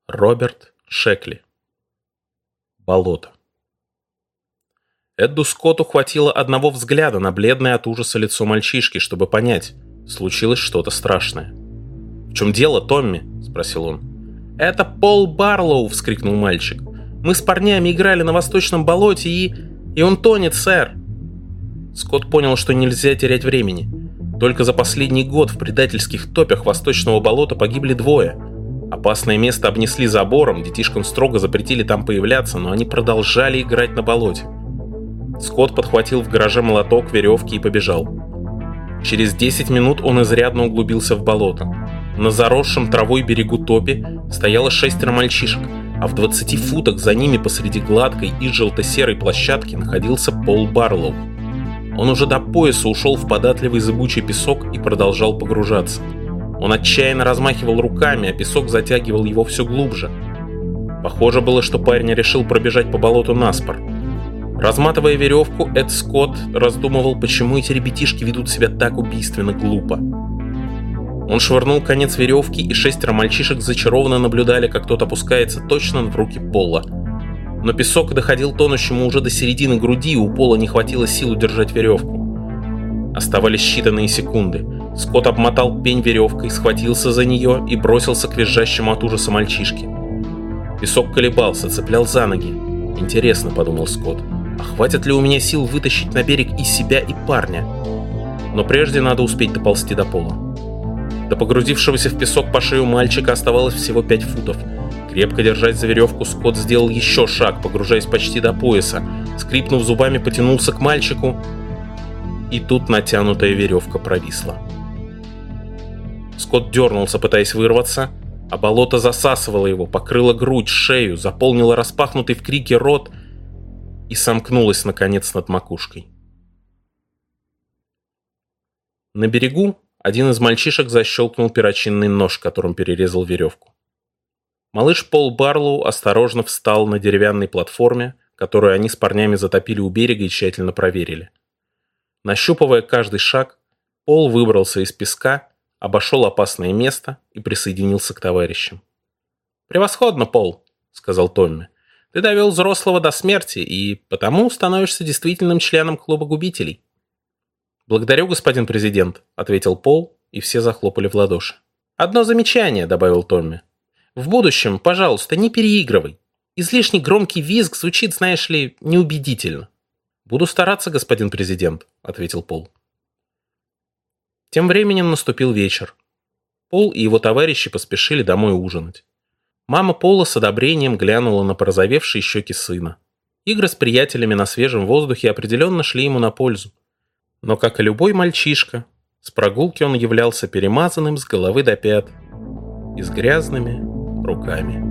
Роберт Шекли. Болото. Эдду Скотту хватило одного взгляда на бледное от ужаса лицо мальчишки, чтобы понять, случилось что-то страшное. «В чем дело, Томми?» – спросил он. «Это Пол Барлоу!» – вскрикнул мальчик. «Мы с парнями играли на Восточном болоте и он тонет, сэр!» Скотт понял, что нельзя терять времени. Только за последний год в предательских топях Восточного болота погибли 2. Опасное место обнесли забором, детишкам строго запретили там появляться, но они продолжали играть на болоте. Скотт подхватил в гараже молоток, веревки и побежал. Через 10 минут он изрядно углубился в болото. На заросшем травой берегу топи стояло 6 мальчишек, а в 20 футах за ними посреди гладкой и желто-серой площадки находился Пол Барлоу. Он уже до пояса ушел в податливый зыбучий песок и продолжал погружаться. Он отчаянно размахивал руками, а песок затягивал его все глубже. Похоже было, что парень решил пробежать по болоту наспор. Разматывая веревку, Эд Скотт раздумывал, почему эти ребятишки ведут себя так убийственно глупо. Он швырнул конец веревки, и 6 мальчишек зачарованно наблюдали, как тот опускается точно в руки Пола. Но песок доходил тонущему уже до середины груди, и у Пола не хватило сил удержать веревку. Оставались считанные секунды. Скотт обмотал пень веревкой, схватился за нее и бросился к визжащему от ужаса мальчишке. Песок колебался, цеплял за ноги. «Интересно», — подумал Скотт, — «а хватит ли у меня сил вытащить на берег и себя, и парня?» Но прежде надо успеть доползти до Пола. До погрузившегося в песок по шею мальчика оставалось всего 5 футов. Крепко держась за веревку, Скотт сделал еще шаг, погружаясь почти до пояса. Скрипнув зубами, потянулся к мальчику, и тут натянутая веревка провисла. Скотт дернулся, пытаясь вырваться, а болото засасывало его, покрыло грудь, шею, заполнило распахнутый в крике рот и сомкнулось, наконец, над макушкой. На берегу один из мальчишек защелкнул перочинный нож, которым перерезал веревку. Малыш Пол Барлоу осторожно встал на деревянной платформе, которую они с парнями затопили у берега и тщательно проверили. Нащупывая каждый шаг, Пол выбрался из песка, обошел опасное место и присоединился к товарищам. «Превосходно, Пол», — сказал Томми. «Ты довел взрослого до смерти и потому становишься действительным членом клуба губителей». «Благодарю, господин президент», — ответил Пол, и все захлопали в ладоши. «Одно замечание», — добавил Томми. «В будущем, пожалуйста, не переигрывай. Излишне громкий визг звучит, знаешь ли, неубедительно». «Буду стараться, господин президент», — ответил Пол. Тем временем наступил вечер. Пол и его товарищи поспешили домой ужинать. Мама Пола с одобрением глянула на порозовевшие щеки сына. Игры с приятелями на свежем воздухе определенно шли ему на пользу. Но, как и любой мальчишка, с прогулки он являлся перемазанным с головы до пят и с грязными руками.